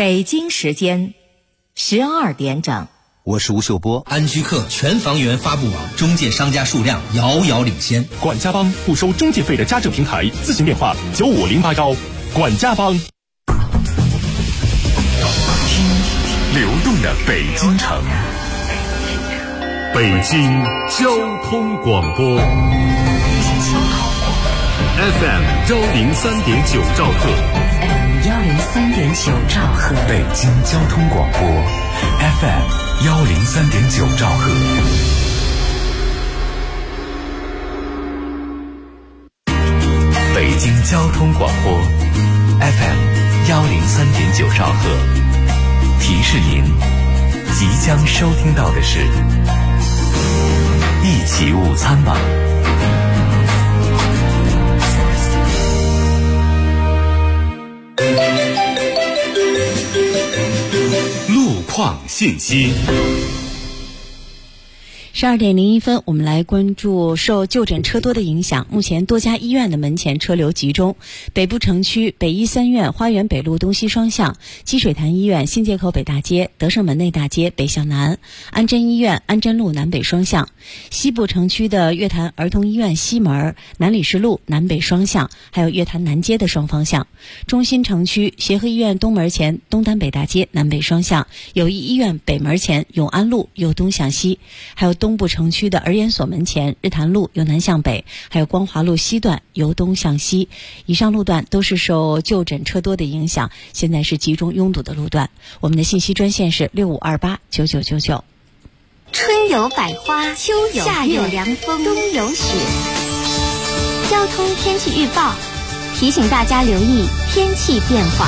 北京时间12点整。 我是吴秀波。 安居客全房源发布网中介商家数量遥遥领先。 管家帮不收中介费的家政平台，咨询电话95081。管家帮。听流动的北京城，北京交通广播 FM 103.9兆赫 103.9兆赫， 北京交通广播 FM 103.9兆赫。北京交通广播 FM 103.9兆赫，提示您即将收听到的是一起午餐吧。 路况信息。 12点01分，我们来关注受就诊车多的影响，目前多家医院的门前车流集中。北部城区北医三院花园北路东西双向，积水潭医院新街口北大街、德胜门内大街北向南，安贞医院安贞路南北双向。西部城区的月坛儿童医院西门、南礼士路南北双向，还有月坛南街的双方向。中心城区协和医院东门前东单北大街南北双向，友谊医院北门前永安路由东向西，还有东部城区的儿研所门前日坛路由南向北，还有光华路西段由东向西。以上路段都是受就诊车多的影响，现在是集中拥堵的路段。我们的信息专线是65289999。 春有百花，秋有夏有凉风，冬有雪。交通天气预报提醒大家留意天气变化。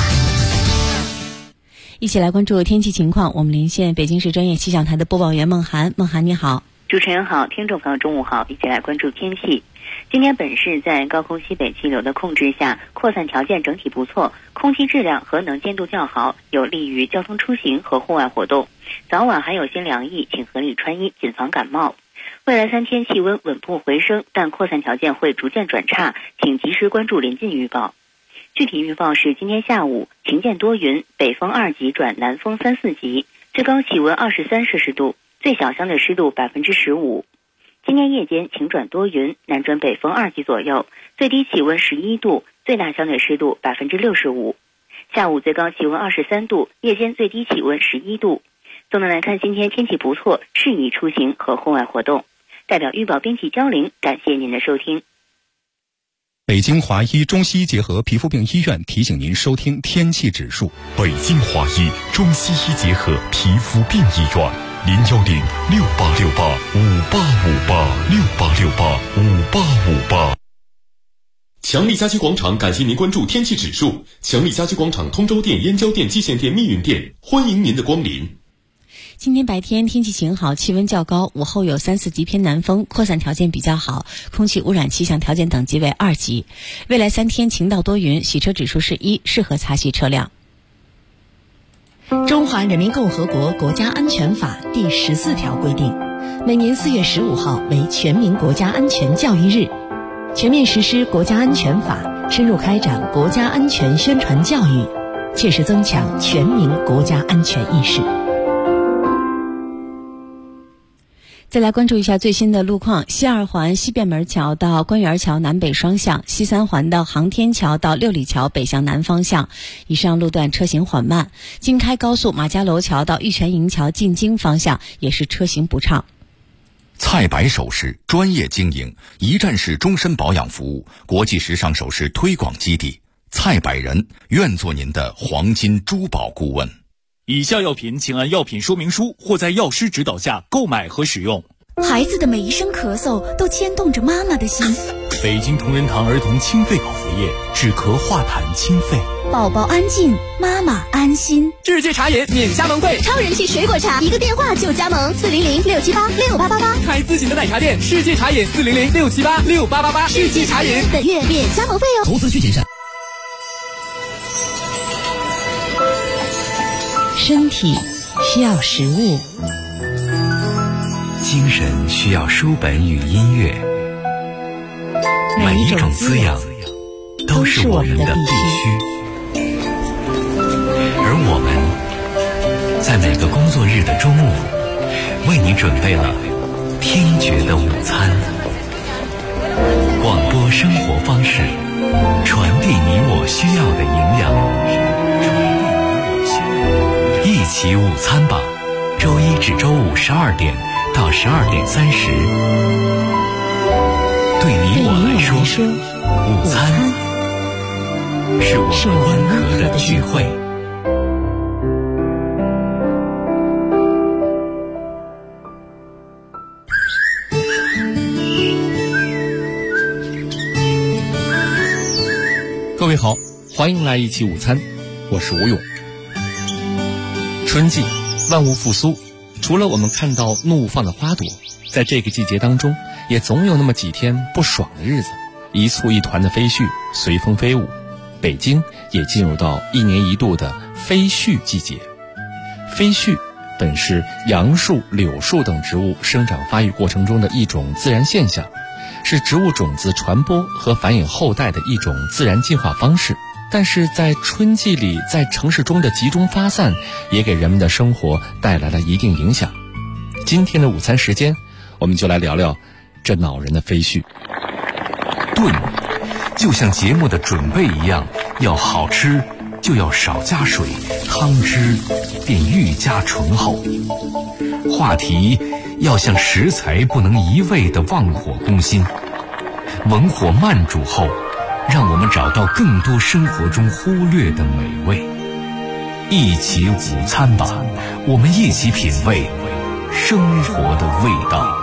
一起来关注天气情况，我们连线北京市专业气象台的播报员孟涵。孟涵你好。 主持人好，听众朋友中午好，一起来关注天气。今天本市在高空西北气流的控制下，扩散条件整体不错，空气质量和能见度较好，有利于交通出行和户外活动。早晚还有些凉意，请合理穿衣，谨防感冒。未来3天气温稳步回升，但扩散条件会逐渐转差，请及时关注临近预报。具体预报是今天下午晴间多云，北风2级转南风3、4级，最高气温23摄氏度，最小相对湿度15%。今天夜间晴转多云，南转北风2级左右，最低气温11度，最大相对湿度65%。下午最高气温23度，夜间最低气温11度。总的来看，今天天气不错，适宜出行和户外活动。代表预报编辑焦玲，感谢您的收听。 北京华医中西医结合皮肤病医院提醒您收听天气指数。 北京华医中西医结合皮肤病医院，0106868585858，68685858。强力家居广场感谢您关注天气指数。强力家居广场通州店、燕郊店、蓟县店、密云店，欢迎您的光临。 今天白天天气晴好，气温较高，午后有3、4级偏南风，扩散条件比较好，空气污染气象条件等级为2级。未来3天晴到多云，洗车指数是1，适合擦洗车辆。 中华人民共和国国家安全法第14条规定，每年4月15号为全民国家安全教育日，全面实施国家安全法，深入开展国家安全宣传教育，切实增强全民国家安全意识。 再来关注一下最新的路况，西2环西便门桥到官园桥南北双向，西3环的航天桥到六里桥北向南方向，以上路段车行缓慢。京开高速马家楼桥到玉泉营桥进京方向也是车行不畅。 菜百首饰专业经营，一站式终身保养服务，国际时尚首饰推广基地，菜百人愿做您的黄金珠宝顾问。 以下药品请按药品说明书或在药师指导下购买和使用。 孩子的每一声咳嗽都牵动着妈妈的心。 北京同仁堂儿童清肺口服液，止咳化痰清肺。 宝宝安静，妈妈安心。 世界茶饮免加盟费， 超人气水果茶，一个电话就加盟，400-678-6888。 开自己的奶茶店，世界茶饮400-678-6888。世界茶饮本月免加盟费哦。 投资需谨慎。 身体需要食物， 精神需要书本与音乐，每一种滋养都是我们的必须，而我们的中午，为你准备了听觉的午餐。广播生活方式，传递你我需要的营养。一起午餐吧，周一至周五12点到12点30。对你我来说，午餐是我们温和的聚会。 各位好，欢迎来一起午餐，我是吴勇。春季万物复苏，除了我们看到怒放的花朵，在这个季节当中也总有那么几天不爽的日子，一簇一团的飞絮随风飞舞。北京也进入到1年1度的飞絮季节。飞絮本是杨树、柳树等植物生长发育过程中的一种自然现象，是植物种子传播和繁衍后代的一种自然进化方式。但是在春季里，在城市中的集中发散，也给人们的生活带来了一定影响。今天的午餐时间，我们就来聊聊这恼人的飞絮。 炖就像节目的准备一样，要好吃就要少加水，汤汁便愈加醇厚。话题要像食材不能一味地忘火攻心，文火慢煮后，让我们找到更多生活中忽略的美味。一起午餐吧，我们一起品味生活的味道。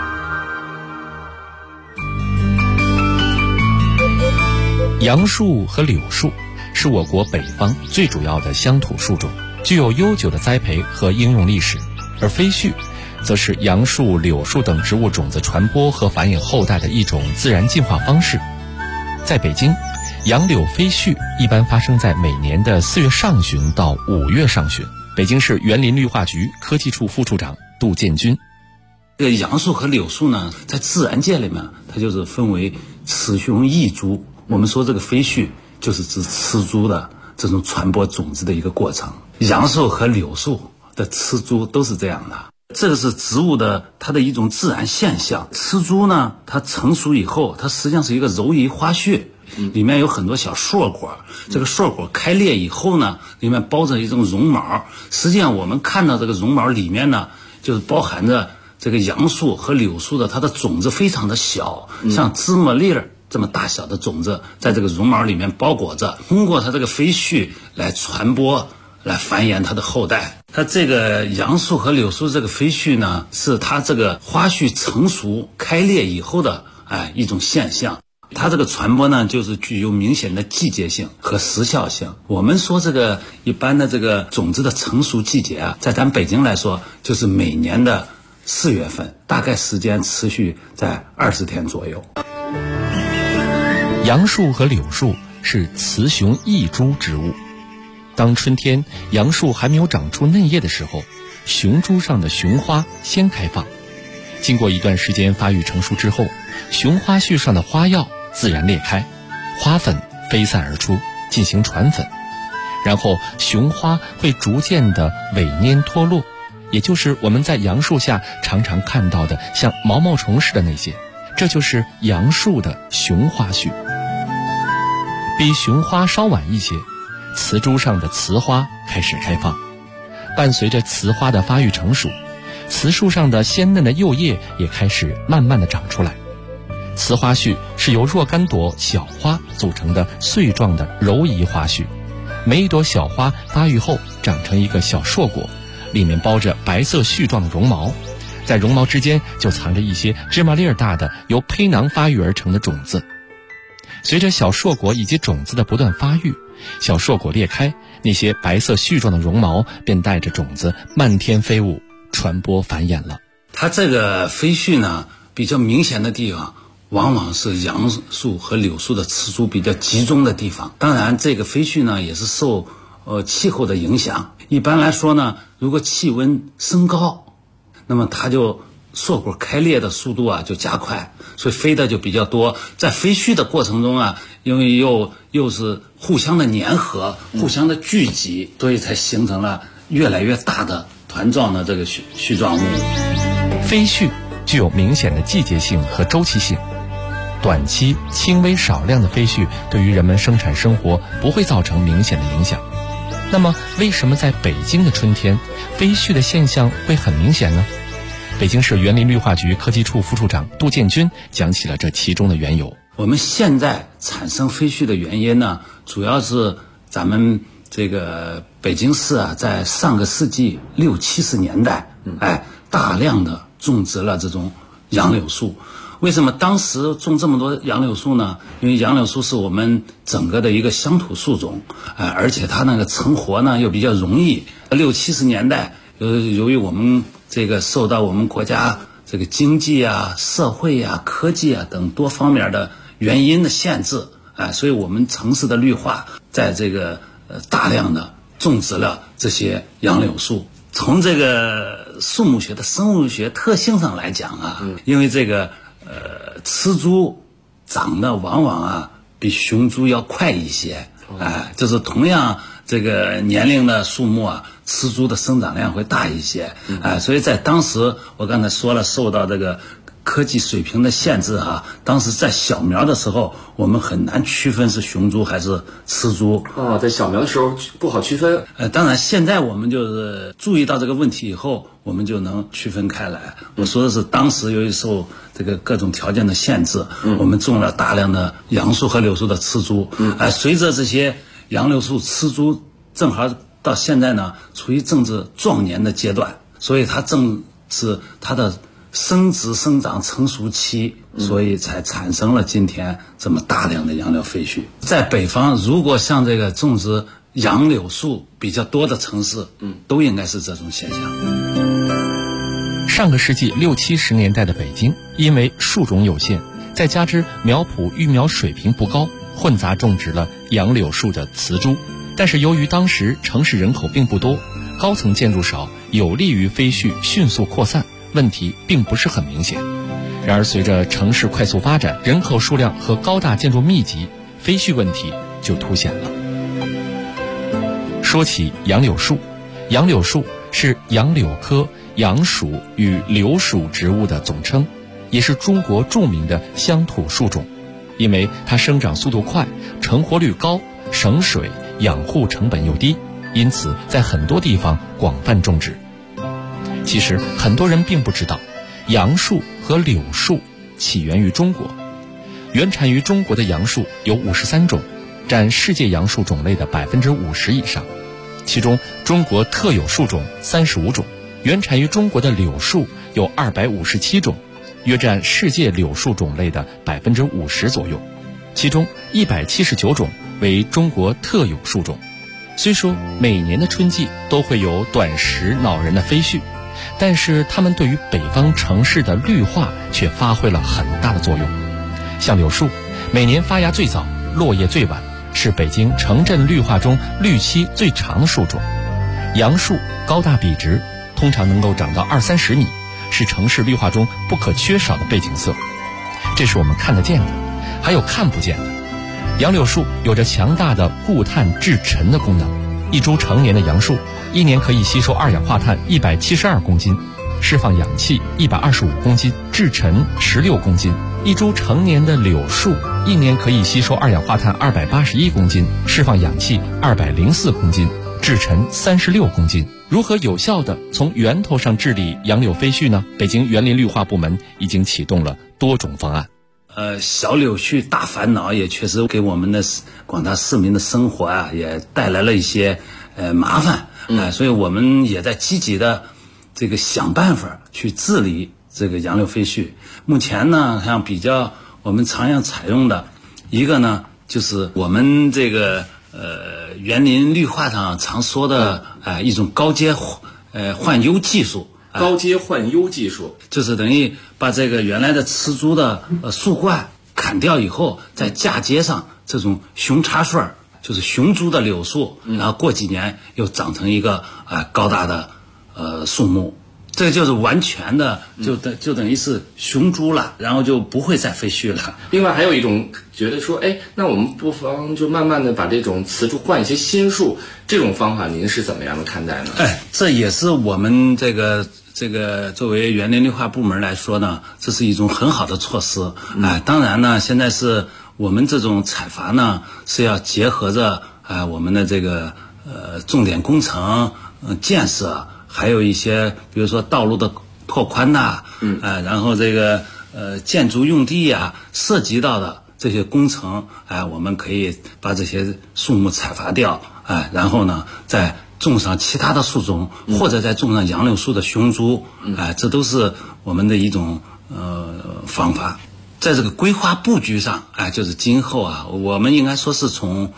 杨树和柳树是我国北方最主要的乡土树种，具有悠久的栽培和应用历史。而飞絮则是杨树、柳树等植物种子传播和繁衍后代的一种自然进化方式。在北京，杨柳飞絮一般发生在每年的4月上旬到5月上旬。北京市园林绿化局科技处副处长杜建军。 这个杨树和柳树呢，在自然界里面，它就是分为雌雄异株。我们说这个飞絮就是指雌株的这种传播种子的一个过程。杨树和柳树的雌株都是这样的，这个是植物的它的一种自然现象。雌株呢，它成熟以后，它实际上是一个柔荑花絮，里面有很多小硕果，这个硕果开裂以后呢，里面包着一种绒毛。实际上我们看到这个绒毛里面呢，就是包含着这个杨树和柳树的它的种子非常的小，像芝麻粒儿这么大小的种子在这个绒毛里面包裹着，通过它这个飞絮来传播，来繁衍它的后代。它这个杨树和柳树这个飞絮呢，是它这个花絮成熟开裂以后的一种现象。它这个传播呢，就是具有明显的季节性和时效性。我们说这个一般的这个种子的成熟季节啊，在咱北京来说，就是每年的4月份，大概时间持续在20天左右。 杨树和柳树是雌雄异株植物。当春天杨树还没有长出嫩叶的时候，雄株上的雄花先开放，经过一段时间发育成熟之后，雄花序上的花药自然裂开，花粉飞散而出，进行传粉，然后雄花会逐渐的萎蔫脱落，也就是我们在杨树下常常看到的像毛毛虫似的那些，这就是杨树的雄花序。比雄花稍晚一些，雌株上的雌花开始开放，伴随着雌花的发育成熟，雌树上的鲜嫩的幼叶也开始慢慢的长出来。雌花序是由若干朵小花组成的穗状的柔荑花序，每一朵小花发育后长成一个小硕果，里面包着白色絮状的绒毛，在绒毛之间就藏着一些芝麻粒儿大的由胚囊发育而成的种子。随着小硕果以及种子的不断发育，小硕果裂开，那些白色絮状的绒毛便带着种子漫天飞舞，传播繁衍了。 它这个飞絮呢，比较明显的地方往往是杨树和柳树的雌株比较集中的地方。当然这个飞絮呢也是受气候的影响。一般来说呢，如果气温升高，那么它就硕果开裂的速度啊就加快，所以飞的就比较多。在飞絮的过程中啊，因为又是互相的粘合，互相的聚集，所以才形成了越来越大的团状的这个絮状物。 飞絮具有明显的季节性和周期性，短期轻微少量的飞絮对于人们生产生活不会造成明显的影响。那么为什么在北京的春天飞絮的现象会很明显呢？北京市园林绿化局科技处副处长杜建军讲起了这其中的缘由。 我们现在产生飞絮的原因呢，主要是咱们这个北京市啊，在上个世纪60、70年代，大量的种植了这种杨柳树。为什么当时种这么多杨柳树呢？因为杨柳树是我们整个的一个乡土树种，而且它那个成活呢又比较容易。60、70年代，由于我们这个受到我们国家这个经济啊、社会啊、科技啊等多方面的原因的限制，所以我们城市的绿化在这个大量的种植了这些杨柳树。从这个树木学的生物学特性上来讲啊，因为这个雌株长得往往啊比雄株要快一些，就是同样这个年龄的树木啊，雌株的生长量会大一些，所以在当时我刚才说了，受到这个科技水平的限制啊，当时在小苗的时候，我们很难区分是雄株还是雌株。 在小苗的时候不好区分。 当然现在我们就是注意到这个问题以后，我们就能区分开来。我说的是当时由于受这个各种条件的限制，我们种了大量的杨树和柳树的雌株，随着这些杨柳树雌株正好到现在呢，处于正值壮年的阶段，所以它正是它的生殖生长成熟期，所以才产生了今天这么大量的杨柳飞絮。在北方，如果像这个种植杨柳树比较多的城市，都应该是这种现象。 上个世纪60、70年代的北京，因为树种有限，再加之苗圃育苗水平不高，混杂种植了杨柳树的雌株。但是由于当时城市人口并不多，高层建筑少，有利于飞絮迅速扩散，问题并不是很明显。然而随着城市快速发展，人口数量和高大建筑密集，飞絮问题就凸显了。说起杨柳树，杨柳树是杨柳科杨属与柳属植物的总称，也是中国著名的乡土树种。因为它生长速度快，成活率高，省水，养护成本又低，因此在很多地方广泛种植。其实很多人并不知道，杨树和柳树起源于中国。原产于中国的杨树有53种，占世界杨树种类的50%以上。其中中国特有树种35种，原产于中国的柳树有257种，约占世界柳树种类的50%左右。其中179种为中国特有树种。虽说每年的春季都会有短时恼人的飞絮，但是它们对于北方城市的绿化却发挥了很大的作用。像柳树，每年发芽最早，落叶最晚，是北京城镇绿化中绿期最长的树种。杨树高大笔直，通常能够长到20-30米，是城市绿化中不可缺少的背景色。这是我们看得见的，还有看不见的。杨柳树有着强大的固碳制尘的功能，一株成年的杨树一年可以吸收二氧化碳172公斤，释放氧气125公斤，制尘16公斤。一株成年的柳树一年可以吸收二氧化碳281公斤，释放氧气204公斤，制尘36公斤。如何有效地从源头上治理杨柳飞絮呢？北京园林绿化部门已经启动了多种方案。 小柳絮大烦恼也确实给我们的广大市民的生活啊，也带来了一些麻烦。所以我们也在积极的这个想办法去治理这个杨柳飞絮。目前呢，像比较我们常样采用的一个呢，就是我们这个园林绿化上常说的一种高阶换优技术。 高阶换优技术就是等于把这个原来的雌株的树冠砍掉以后，在嫁接上这种雄插穗，就是雄株的柳树，然后过几年又长成一个高大的树木。 这个就是完全的就等于是雄猪了，然后就不会再飞絮了。 另外还有一种觉得说，那我们不妨就慢慢的把这种雌猪换一些新树，这种方法您是怎么样的看待呢？ 这也是我们这个作为园林绿化部门来说呢，这是一种很好的措施。当然呢，现在是我们这种采伐呢是要结合着我们的这个重点工程建设，还有一些比如说道路的拓宽呐，然后这个建筑用地呀涉及到的这些工程，我们可以把这些树木采伐掉，然后呢再种上其他的树种，或者再种上杨柳树的雄株，这都是我们的一种方法。在这个规划布局上，就是今后我们应该说是从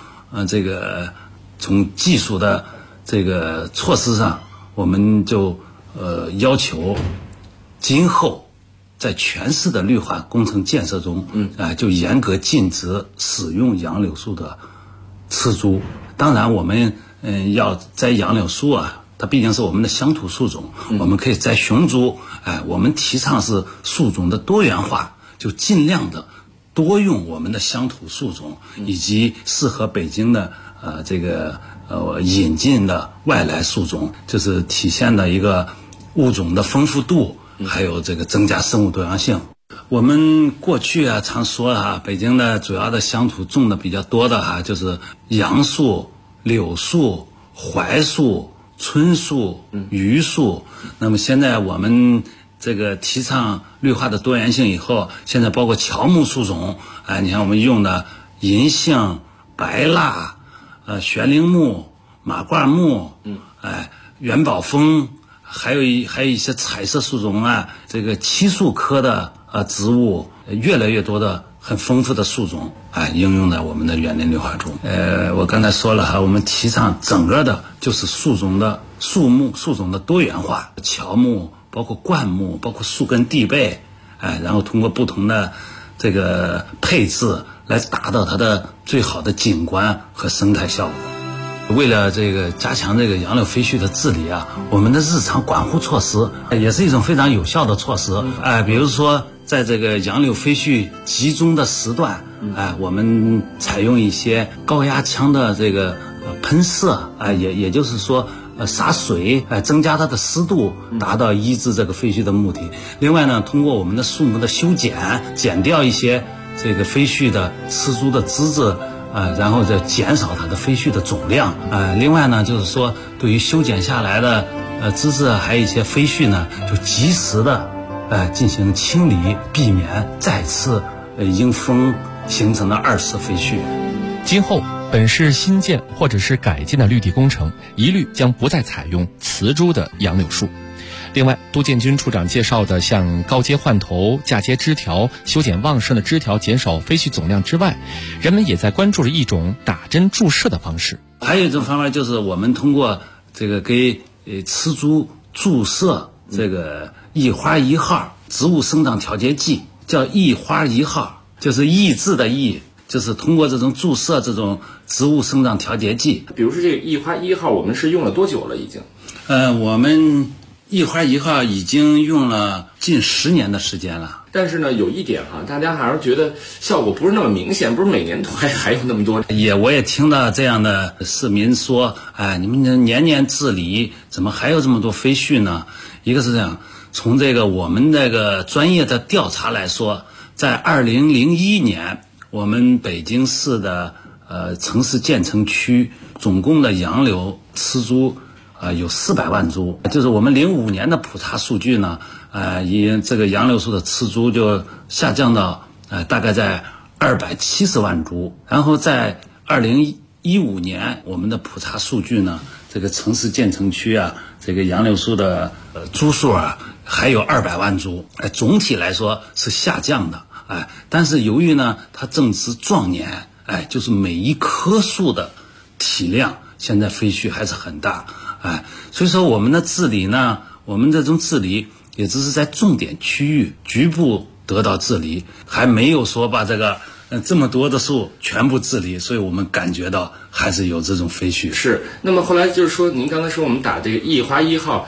技术的这个措施上，我们就要求今后在全市的绿化工程建设中，就严格禁止使用杨柳树的雌株。当然我们要栽杨柳树它毕竟是我们的乡土树种，我们可以栽雄株。我们提倡是树种的多元化，就尽量的多用我们的乡土树种，以及适合北京的引进的外来树种，就是体现的一个物种的丰富度，还有这个增加生物多样性。我们过去常说北京的主要的乡土种的比较多的就是杨树、柳树、槐树、椿树、榆树。那么现在我们这个提倡绿化的多元性以后，现在包括乔木树种，你看我们用的银杏、白蜡、悬铃木、马挂木，元宝枫，还有一些彩色树种这个漆树科的植物，越来越多的很丰富的树种应用在我们的园林绿化中。我刚才说了我们提倡整个的就是树种的多元化，乔木包括灌木，包括树根地被，然后通过不同的这个配置来达到它的最好的景观和生态效果。为了加强杨柳飞絮的治理我们的日常管护措施也是一种非常有效的措施。比如说在这个杨柳飞絮集中的时段，我们采用一些高压枪的这个喷射，也就是说洒水，增加它的湿度，达到抑制这个飞絮的目的。另外呢，通过我们的树木的修剪，剪掉一些这个飞絮的雌株的枝子，然后再减少它的飞絮的总量。另外呢，就是说对于修剪下来的枝子还有一些飞絮呢，就及时的进行清理，避免再次因风形成的二次飞絮。 今后本市新建或者是改进的绿地工程，一律将不再采用雌株的杨柳树。另外，杜建军处长介绍的像高阶换头、嫁接枝条、修剪旺盛的枝条，减少飞絮总量之外，人们也在关注着一种打针注射的方式。 还有一种方法就是我们通过这个给雌株注射这个一花一号植物生长调节剂，叫一花一号，就是抑制的抑，就是通过这种注射这种植物生长调节剂。 比如说这个一花一号，我们是用了多久了已经？ 我们一花一号已经用了近10年的时间了。 但是呢，有一点大家还是觉得效果不是那么明显，不是每年都还有那么多。 我也听到这样的市民说，你们年年治理，怎么还有这么多飞絮呢？一个是这样，从我们这个专业的调查来说，在2001年，我们北京市的城市建成区总共的杨柳雌株有400万株，就是我们05年的普查数据呢，以这个杨柳树的雌株就下降到大概在270万株，然后在2015年我们的普查数据呢，这个城市建成区这个杨柳树的株数还有200万株，总体来说是下降的，但是由于呢它正值壮年，就是每一棵树的体量现在飞絮还是很大，所以说我们的治理呢，我们这种治理也只是在重点区域局部得到治理，还没有说把这么多的树全部治理，所以我们感觉到还是有这种飞絮。 是，那么后来就是说，您刚才说我们打这个一花一号，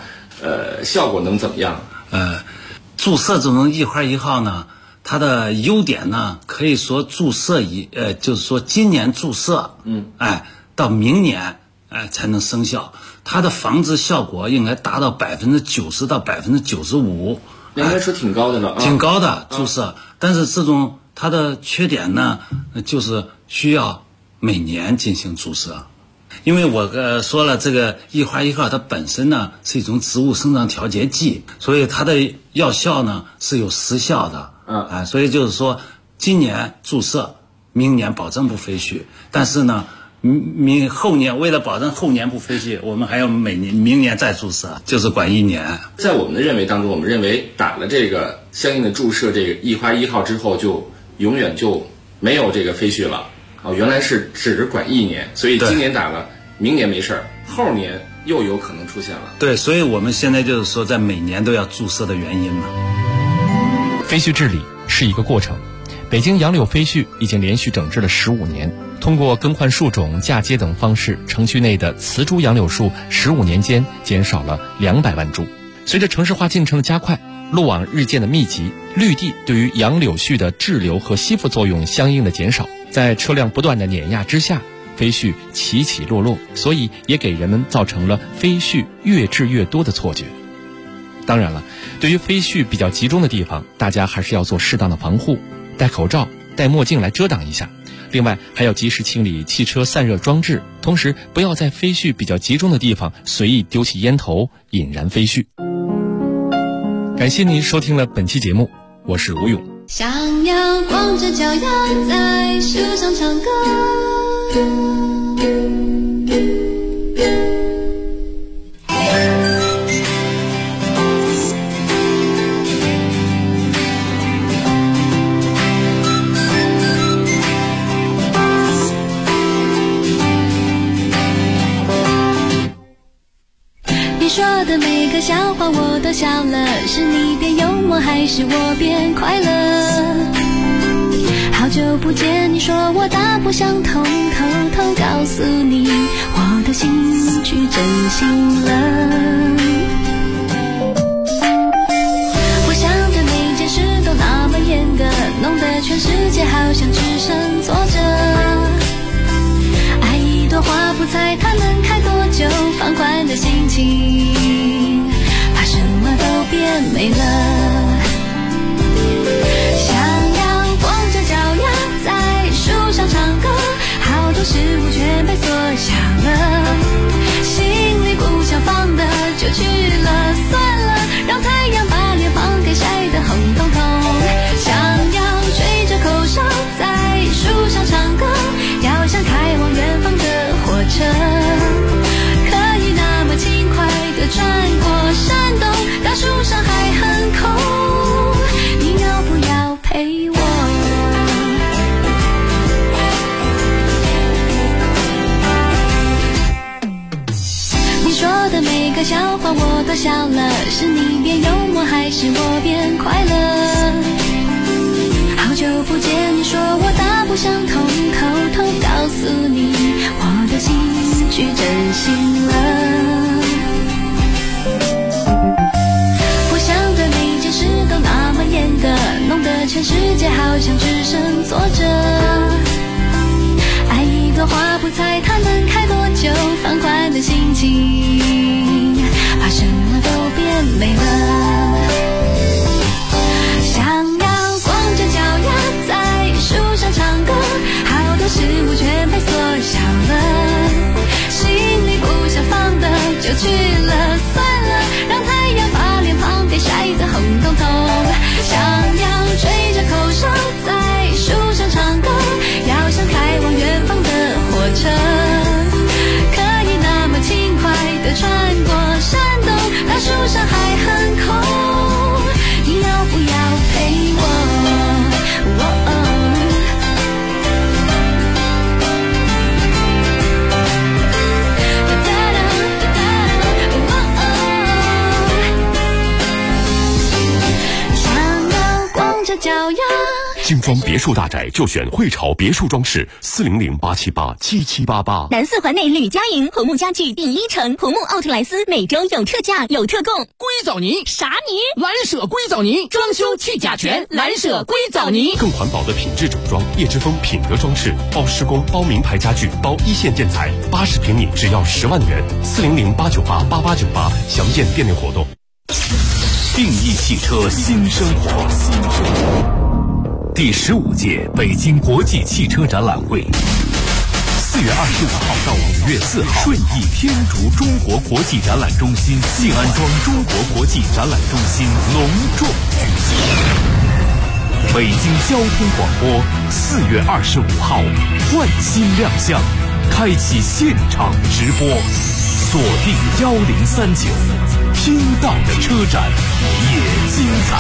效果能怎么样？ 注射这种1花1号呢，它的优点呢，可以说注射就是说今年注射，到明年才能生效。它的防治效果应该达到90%到95%， 应该说挺高的了， 挺高的注射。但是这种它的缺点呢，就是需要每年进行注射。因为我说了，这个1花1号它本身呢是一种植物生长调节剂，所以它的药效呢是有时效的，所以就是说今年注射，明年保证不飞絮。但是呢，后年为了保证后年不飞絮，我们还要明年再注射，就是管1年。 在我们的认为当中，我们认为打了这个相应的注射这个1花1号之后，就永远就没有这个飞絮了。原来是只管1年，所以今年打了，明年没事儿，后年又有可能出现了。 对，所以我们现在就是说，在每年都要注射的原因嘛。 飞絮治理是一个过程，北京杨柳飞絮已经连续整治了15年，通过更换树种、嫁接等方式，城区内的雌株杨柳树15年间减少了200万株。随着城市化进程的加快，路网日渐的密集，绿地对于杨柳絮的滞留和吸附作用相应的减少，在车辆不断的碾压之下，飞絮起起落落，所以也给人们造成了飞絮越治越多的错觉。当然了，对于飞絮比较集中的地方，大家还是要做适当的防护，戴口罩、戴墨镜来遮挡一下。另外，还要及时清理汽车散热装置，同时不要在飞絮比较集中的地方随意丢弃烟头，引燃飞絮。感谢您收听了本期节目，我是吴勇。 想要光着脚丫在树上唱歌，你说的每个笑话我都笑了，是你变幽默还是我变快乐？好久不见，你说我大不相同，偷偷告诉你，我的心去真心了。我想的每件事都那么严格，弄得全世界好像只剩坐着。爱一朵花不猜它能开多久，放宽的心情，怕什么都变美了。想要光着脚丫在树上唱歌，好多事物全被缩小了，心里不想放的就去了，算了，让太阳把脸庞给晒得红彤彤。想要吹着口哨在树上唱歌，要像开往远方的火车，可以那么轻快地穿过山洞，大树上还很空，你要不要陪我？你说的每个笑话我都笑了，是你变幽默还是我变快乐？好久不见，你说我大不相同，偷偷告诉你，我的心去真心了。我想的每件事都那么严格，弄得全世界好像只剩坐着。爱一朵花不猜它能开多久，放宽的心情，怕什么都变美了。想要光着脚丫在树上唱歌，好多事物全被缩小了，心里不想放的就去了，算了，让太阳把脸庞给晒得红彤彤。想要吹着口哨在树上唱歌，要像开往远方的火车，可以那么轻快地穿过山洞，大树上还很空，你要不要陪我？想要光着脚丫精装别墅大宅就选汇潮别墅装饰，400-878-7788。 南四环内吕家营红木家具第一城，红木奥特莱斯每周有特价有特供。 硅藻泥啥泥？ 蓝舍硅藻泥，装修去甲醛，蓝舍硅藻泥。 更环保的品质整装，叶之峰品德装饰，包施工，包名牌家具，包一线建材，80平米只要10万元，400-898-8898，详见店内活动。 定义汽车新生活，第15届北京国际汽车展览会，4月25号到5月4号，顺义天竺中国国际展览中心、静安庄中国国际展览中心隆重举行。北京交通广播4月25号换新亮相，开启现场直播，锁定1039，听到的车展也精彩。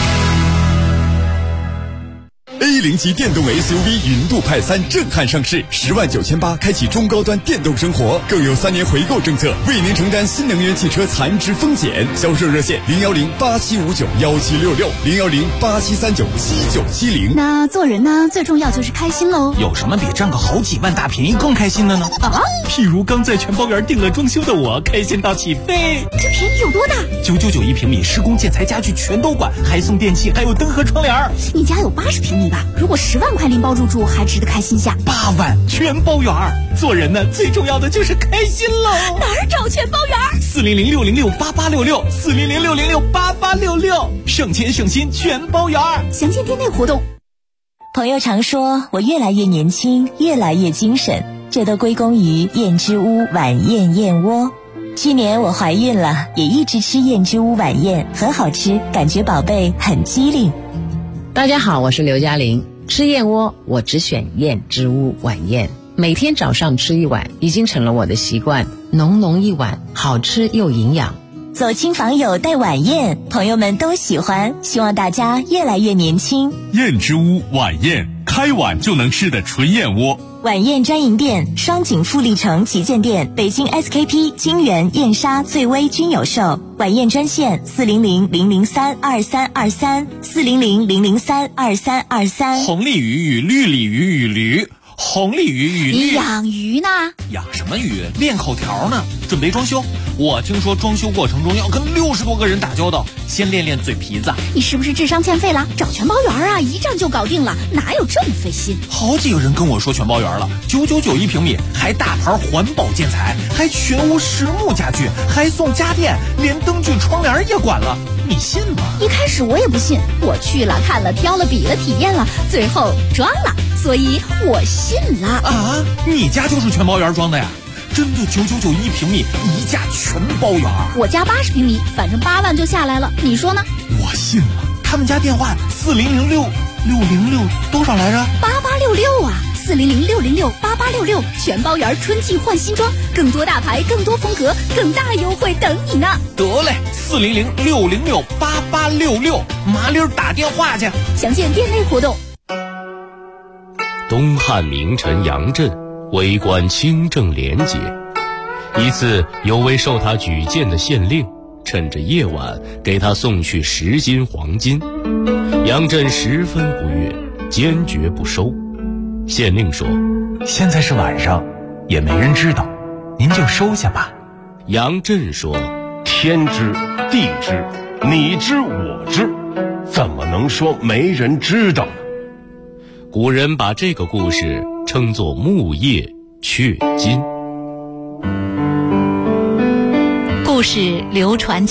A0级电动 SUV 云度派3震撼上市，10.98万开启中高端电动生活，更有3年回购政策，为您承担新能源汽车残值风险。销售热线010-8759-1766，010-8739-7970。 那做人呢，最重要就是开心喽。 有什么比占个好几万大便宜更开心的呢？譬如刚在全包园订了装修的我，开心到起飞。 这便宜有多大 ？999一平米，施工建材家具全都管，还送电器，还有灯和窗帘。 你家有80平米吧？如果10万块拎包入住，还值得开心下。 8万全包园。做人呢，最重要的就是开心喽。 哪儿找全包园 ？400-606-8866，400-606-8866，省钱省心全包园。 详见店内活动。 朋友常说我越来越年轻，越来越精神，这都归功于燕之屋晚宴燕窝。去年我怀孕了，也一直吃燕之屋晚宴，很好吃，感觉宝贝很机灵。 大家好，我是刘嘉玲。吃燕窝我只选燕之屋晚宴，每天早上吃一碗已经成了我的习惯，浓浓一碗，好吃又营养。 走亲访友带晚宴，朋友们都喜欢，希望大家越来越年轻。 燕之屋晚宴，开碗就能吃的纯燕窝。 晚宴专营店：双井富力城旗舰店、北京 SKP、金源、燕莎、翠微均有售。晚宴专线400-003-2323，400-003-2323。 红鲤鱼与绿鲤鱼与驴，红鲤鱼与绿。 你养鱼呢？ 养什么鱼？练口条呢。准备装修，我听说装修过程中要跟60多个人打交道，先练练嘴皮子。 你是不是智商欠费了？找全包园啊，一站就搞定了，哪有这么费心？ 好几个人跟我说全包园了，999一平米，还大牌环保建材，还全屋实木家具，还送家电，连灯具窗帘也管了，你信吗？ 一开始我也不信，我去了看了挑了比了体验了，最后装了，所以我信了。 啊，你家就是全包园装的呀？真的999一平米，一价全包园。 我家80平米，反正8万就下来了，你说呢？ 我信了。他们家电话4006606多少来着 ？8866啊，400-606-8866，全包园春季换新装，更多大牌，更多风格，更大优惠等你呢。 得嘞，400-606-8866，麻溜打电话去。 详见店内活动。 东汉名臣杨震为官清正廉洁，一次有位受他举荐的县令趁着夜晚给他送去10斤黄金，杨震十分不悦，坚决不收。县令说：“ 现在是晚上，也没人知道，您就收下吧。” 杨震说：“ 天知地知，你知我知，怎么能说没人知道呢？” 古人把这个故事称作木叶雀金。 故事流传